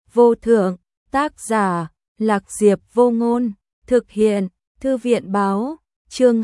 vô thượng, tác giả, Lạc Diệp Vô Ngôn, thực hiện, Thư viện báo, chương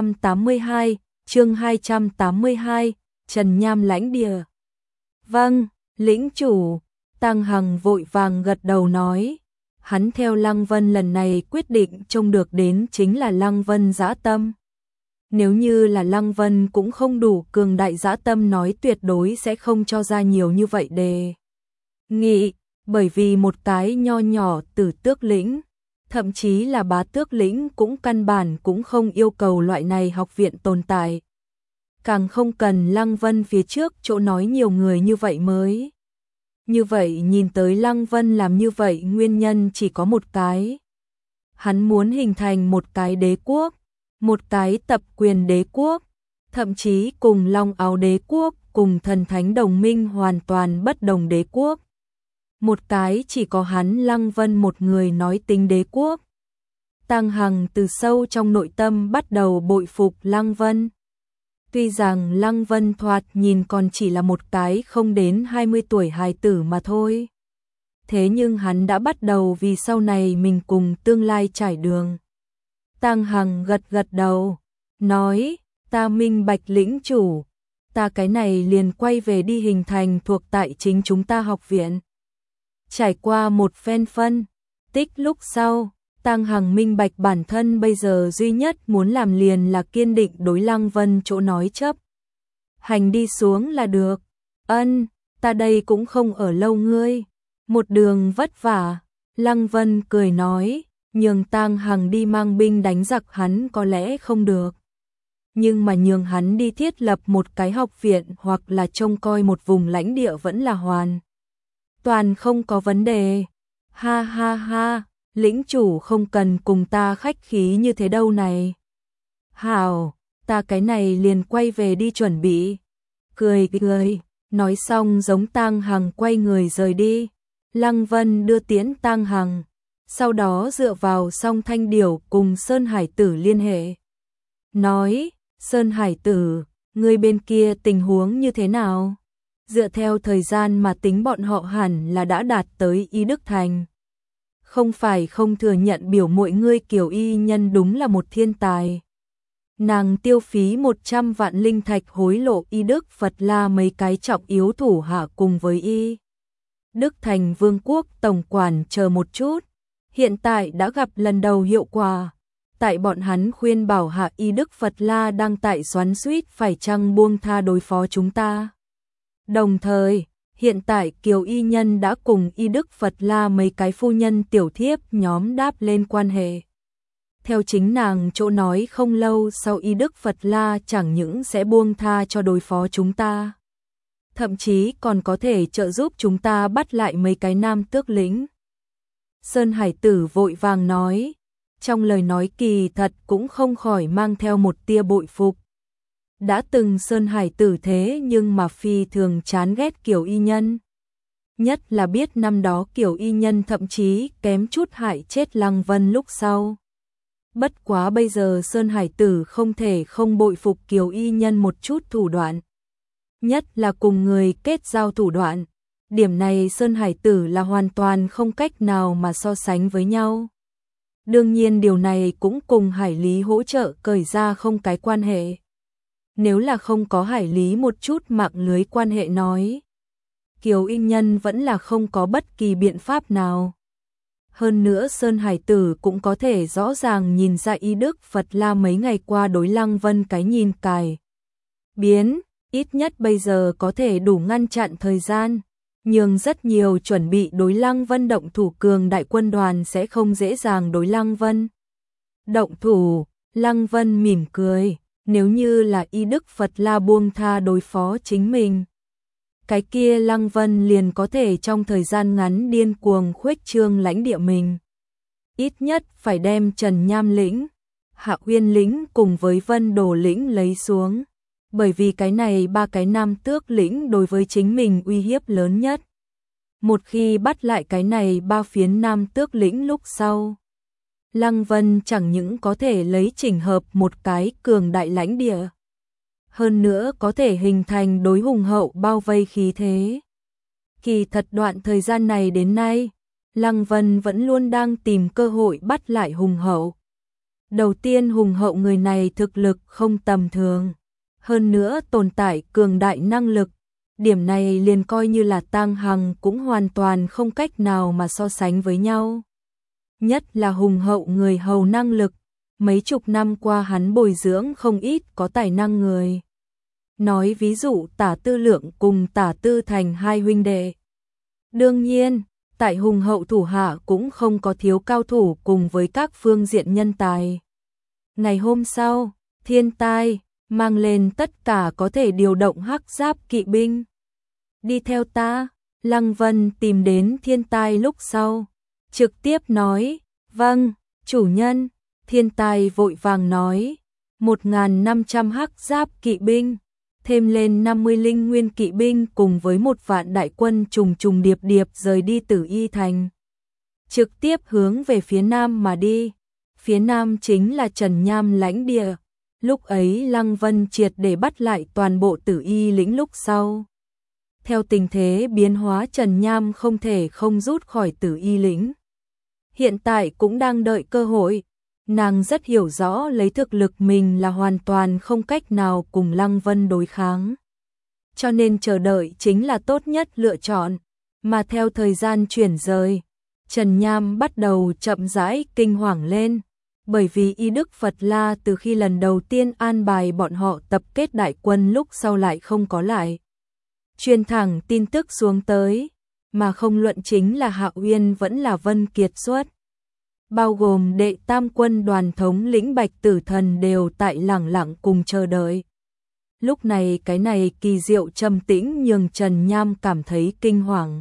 282, Trần Nham lãnh địa. Vâng, lĩnh chủ, Tăng Hằng vội vàng gật đầu nói, hắn theo Lăng Vân lần này quyết định trông được đến chính là Lăng Vân dã tâm. Nếu như là Lăng Vân cũng không đủ cường đại dã tâm nói tuyệt đối sẽ không cho ra nhiều như vậy đề nghị, bởi vì một cái nho nhỏ Tử Tước lĩnh, thậm chí là Bá Tước lĩnh cũng căn bản cũng không yêu cầu loại này học viện tồn tại. Càng không cần Lăng Vân phía trước chỗ nói nhiều người như vậy mới. Như vậy nhìn tới Lăng Vân làm như vậy nguyên nhân chỉ có một cái. Hắn muốn hình thành một cái đế quốc, một cái tập quyền đế quốc, thậm chí cùng Long Áo đế quốc, cùng Thần Thánh đồng minh hoàn toàn bất đồng đế quốc. Một cái chỉ có hắn Lăng Vân một người nói tính đế quốc. Tăng Hằng từ sâu trong nội tâm bắt đầu bội phục Lăng Vân. Tuy rằng Lăng Vân thoạt nhìn còn chỉ là một cái không đến 20 tuổi hài tử mà thôi. Thế nhưng hắn đã bắt đầu vì sau này mình cùng tương lai trải đường. Tăng Hằng gật gật đầu, nói, ta minh bạch lĩnh chủ, ta cái này liền quay về đi hình thành thuộc tại chính chúng ta học viện. Trải qua một phen phân tích lúc sau, Tăng Hằng minh bạch bản thân bây giờ duy nhất muốn làm liền là kiên định đối Lăng Vân chỗ nói chấp. Hành đi xuống là được. Ân, ta đây cũng không ở lâu ngươi. Một đường vất vả. Lăng Vân cười nói, nhường Tăng Hằng đi mang binh đánh giặc hắn có lẽ không được. Nhưng mà nhường hắn đi thiết lập một cái học viện hoặc là trông coi một vùng lãnh địa vẫn là hoàn toàn không có vấn đề. Ha ha ha. Lĩnh chủ không cần cùng ta khách khí như thế đâu này. Hảo, ta cái này liền quay về đi chuẩn bị. Cười cười, nói xong giống Tăng Hằng quay người rời đi. Lăng Vân đưa tiễn Tăng Hằng, sau đó dựa vào Song Thanh Điểu cùng Sơn Hải Tử liên hệ. Nói, Sơn Hải Tử, người bên kia tình huống như thế nào? Dựa theo thời gian mà tính bọn họ hẳn là đã đạt tới Y Đức Thành. Không phải không thừa nhận biểu muội ngươi Kiều Y Nhân đúng là một thiên tài. Nàng tiêu phí 100 vạn linh thạch hối lộ Y Đức Phật La mấy cái trọng yếu thủ hạ cùng với Y Đức Thành Vương quốc tổng quản chờ một chút. Hiện tại đã gặp lần đầu hiệu quả. Tại bọn hắn khuyên bảo hạ Y Đức Phật La đang tại xoắn xuýt phải chăng buông tha đối phó chúng ta. Đồng thời, hiện tại Kiều Y Nhân đã cùng Y Đức Phật La mấy cái phu nhân tiểu thiếp nhóm đáp lên quan hệ. Theo chính nàng chỗ nói không lâu sau Y Đức Phật La chẳng những sẽ buông tha cho đối phó chúng ta, thậm chí còn có thể trợ giúp chúng ta bắt lại mấy cái nam tước lĩnh. Sơn Hải Tử vội vàng nói, trong lời nói kỳ thật cũng không khỏi mang theo một tia bội phục. Đã từng Sơn Hải Tử thế nhưng mà phi thường chán ghét Kiều Y Nhân. Nhất là biết năm đó Kiều Y Nhân thậm chí kém chút hại chết Lăng Vân lúc sau. Bất quá bây giờ Sơn Hải Tử không thể không bội phục Kiều Y Nhân một chút thủ đoạn. Nhất là cùng người kết giao thủ đoạn. Điểm này Sơn Hải Tử là hoàn toàn không cách nào mà so sánh với nhau. Đương nhiên điều này cũng cùng Hải Lý hỗ trợ cởi ra không cái quan hệ. Nếu là không có Hải Lý một chút mạng lưới quan hệ nói, Kiều Y Nhân vẫn là không có bất kỳ biện pháp nào. Hơn nữa Sơn Hải Tử cũng có thể rõ ràng nhìn ra Y Đức Phật La mấy ngày qua đối Lăng Vân cái nhìn cài biến, ít nhất bây giờ có thể đủ ngăn chặn thời gian, nhưng rất nhiều chuẩn bị đối Lăng Vân động thủ cường đại quân đoàn sẽ không dễ dàng đối Lăng Vân động thủ. Lăng Vân mỉm cười, nếu như là Y Đức Phật La buông tha đối phó chính mình, cái kia Lăng Vân liền có thể trong thời gian ngắn điên cuồng khuếch trương lãnh địa mình. Ít nhất phải đem Trần Nham lĩnh, Hạ Uyên lĩnh cùng với Vân Đồ lĩnh lấy xuống, bởi vì cái này ba cái nam tước lĩnh đối với chính mình uy hiếp lớn nhất. Một khi bắt lại cái này ba phiến nam tước lĩnh lúc sau, Lăng Vân chẳng những có thể lấy chỉnh hợp một cái cường đại lãnh địa, hơn nữa có thể hình thành đối hùng hậu bao vây khí thế. Kỳ thật đoạn thời gian này đến nay, Lăng Vân vẫn luôn đang tìm cơ hội bắt lại Hùng Hậu. Đầu tiên Hùng Hậu người này thực lực không tầm thường, hơn nữa tồn tại cường đại năng lực, điểm này liền coi như là Tang Hằng cũng hoàn toàn không cách nào mà so sánh với nhau. Nhất là Hùng Hậu người hầu năng lực, mấy chục năm qua hắn bồi dưỡng không ít có tài năng người. Nói ví dụ Tả Tư Lượng cùng Tả Tư Thành hai huynh đệ. Đương nhiên, tại Hùng Hậu thủ hạ cũng không có thiếu cao thủ cùng với các phương diện nhân tài. Ngày hôm sau, thiên tai, mang lên tất cả có thể điều động hắc giáp kỵ binh. Đi theo ta, Lăng Vân tìm đến thiên tai lúc sau. Trực tiếp nói, vâng, chủ nhân, thiên tai vội vàng nói, 1.500 hắc giáp kỵ binh, thêm lên 50 linh nguyên kỵ binh cùng với 1 vạn đại quân trùng trùng điệp điệp rời đi Tử Y Thành. Trực tiếp hướng về phía nam mà đi, phía nam chính là Trần Nham lãnh địa, lúc ấy Lăng Vân triệt để bắt lại toàn bộ Tử Y lĩnh lúc sau. Theo tình thế biến hóa Trần Nham không thể không rút khỏi Tử Y lĩnh. Hiện tại cũng đang đợi cơ hội, nàng rất hiểu rõ lấy thực lực mình là hoàn toàn không cách nào cùng Lăng Vân đối kháng. Cho nên chờ đợi chính là tốt nhất lựa chọn, mà theo thời gian chuyển rời, Trần Nham bắt đầu chậm rãi kinh hoàng lên, bởi vì Y Đức Phật La từ khi lần đầu tiên an bài bọn họ tập kết đại quân lúc sau lại không có lại. Truyền thẳng tin tức xuống tới, mà không luận chính là Hạ Uyên vẫn là Vân Kiệt xuất. Bao gồm đệ tam quân đoàn thống lĩnh Bạch Tử Thần đều tại lẳng lặng cùng chờ đợi. Lúc này cái này kỳ diệu trầm tĩnh nhường Trần Nham cảm thấy kinh hoàng.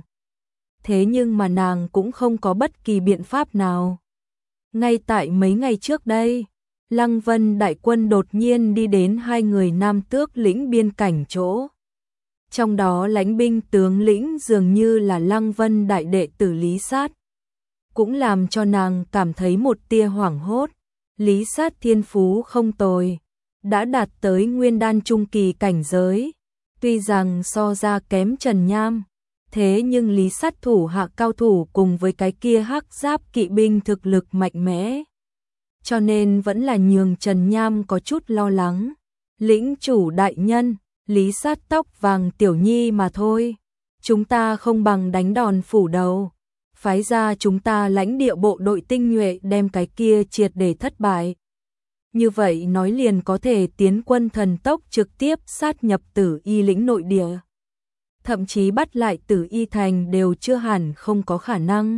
Thế nhưng mà nàng cũng không có bất kỳ biện pháp nào. Ngay tại mấy ngày trước đây, Lăng Vân đại quân đột nhiên đi đến 2 người Nam Tước lĩnh biên cảnh chỗ. Trong đó lãnh binh tướng lĩnh dường như là Lăng Vân đại đệ tử Lý Sát. Cũng làm cho nàng cảm thấy một tia hoảng hốt. Lý Sát thiên phú không tồi, đã đạt tới nguyên đan trung kỳ cảnh giới. Tuy rằng so ra kém Trần Nham, thế nhưng Lý Sát thủ hạ cao thủ cùng với cái kia hắc giáp kỵ binh thực lực mạnh mẽ. Cho nên vẫn là nhường Trần Nham có chút lo lắng. Lĩnh chủ đại nhân, Lý Sát tóc vàng tiểu nhi mà thôi. Chúng ta không bằng đánh đòn phủ đầu. Phái ra chúng ta lãnh địa bộ đội tinh nhuệ đem cái kia triệt để thất bại. Như vậy nói liền có thể tiến quân thần tốc trực tiếp sát nhập Tử Y lĩnh nội địa. Thậm chí bắt lại Tử Y thành đều chưa hẳn không có khả năng.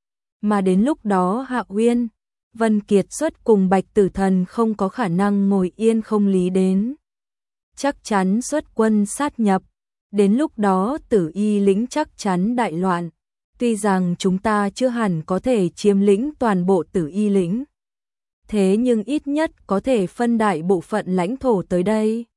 Mà đến lúc đó Hạ Uyên, Vân Kiệt xuất cùng Bạch Tử Thần không có khả năng ngồi yên không lý đến. Chắc chắn xuất quân sát nhập. Đến lúc đó Tử Y lĩnh chắc chắn đại loạn. Tuy rằng chúng ta chưa hẳn có thể chiếm lĩnh toàn bộ Tử Y lĩnh, thế nhưng ít nhất có thể phân đại bộ phận lãnh thổ tới đây.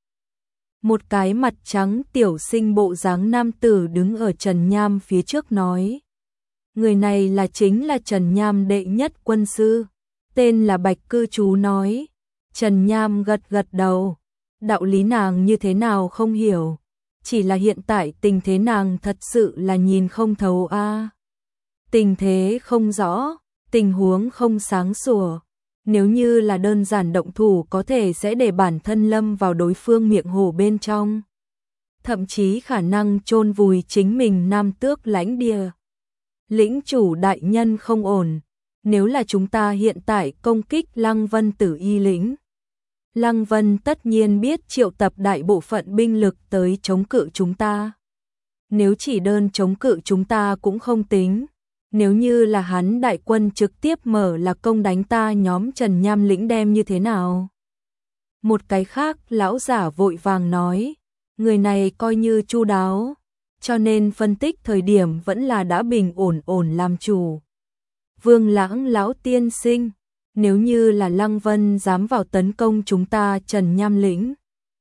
Một cái mặt trắng tiểu sinh bộ dáng nam tử đứng ở Trần Nham phía trước nói. Người này là chính là Trần Nham đệ nhất quân sư, tên là Bạch Cư Chú nói. Trần Nham gật gật đầu, đạo lý nàng như thế nào không hiểu. Chỉ là hiện tại tình thế nàng thật sự là nhìn không thấu a. Tình thế không rõ, tình huống không sáng sủa. Nếu như là đơn giản động thủ có thể sẽ để bản thân lâm vào đối phương miệng hổ bên trong. Thậm chí khả năng chôn vùi chính mình Nam Tước lãnh địa. Lĩnh chủ đại nhân không ổn. Nếu là chúng ta hiện tại công kích Lăng Vân Tử Y lĩnh, Lăng Vân tất nhiên biết triệu tập đại bộ phận binh lực tới chống cự chúng ta. Nếu chỉ đơn chống cự chúng ta cũng không tính. Nếu như là hắn đại quân trực tiếp mở là công đánh ta nhóm Trần Nham lĩnh đem như thế nào? Một cái khác lão giả vội vàng nói, người này coi như chu đáo, cho nên phân tích thời điểm vẫn là đã bình ổn làm chủ. Vương Lãng lão tiên sinh, nếu như là Lăng Vân dám vào tấn công chúng ta Trần Nham lĩnh,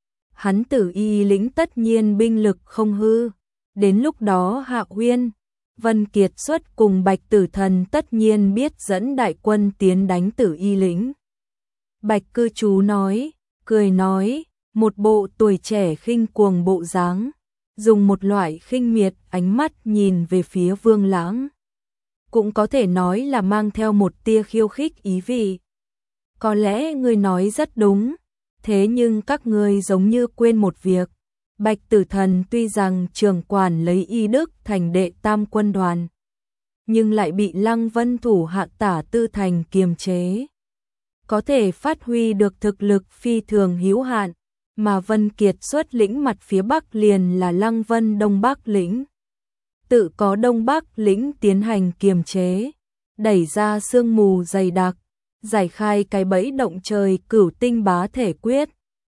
hắn Tử Y lĩnh tất nhiên binh lực không hư, đến lúc đó Hạ Uyên, Vân Kiệt xuất cùng Bạch Tử Thần tất nhiên biết dẫn đại quân tiến đánh Tử Y lĩnh. Bạch Cư Chú nói, cười nói, một bộ tuổi trẻ khinh cuồng bộ dáng, dùng một loại khinh miệt ánh mắt nhìn về phía Vương Lãng. Cũng có thể nói là mang theo một tia khiêu khích ý vị. Có lẽ ngươi nói rất đúng, thế nhưng các ngươi giống như quên một việc. Bạch Tử Thần tuy rằng trưởng quản lấy y đức thành đệ tam quân đoàn, nhưng lại bị Lăng Vân thủ hạ Tả Tư Thành kiềm chế. Có thể phát huy được thực lực phi thường hữu hạn, mà Vân Kiệt xuất lĩnh mặt phía Bắc liền là Lăng Vân Đông Bắc lĩnh. Tự có Đông Bắc lĩnh tiến hành kiềm chế, đẩy ra sương mù dày đặc, giải khai cái bẫy động trời Cửu Tinh Bá Thể Quyết.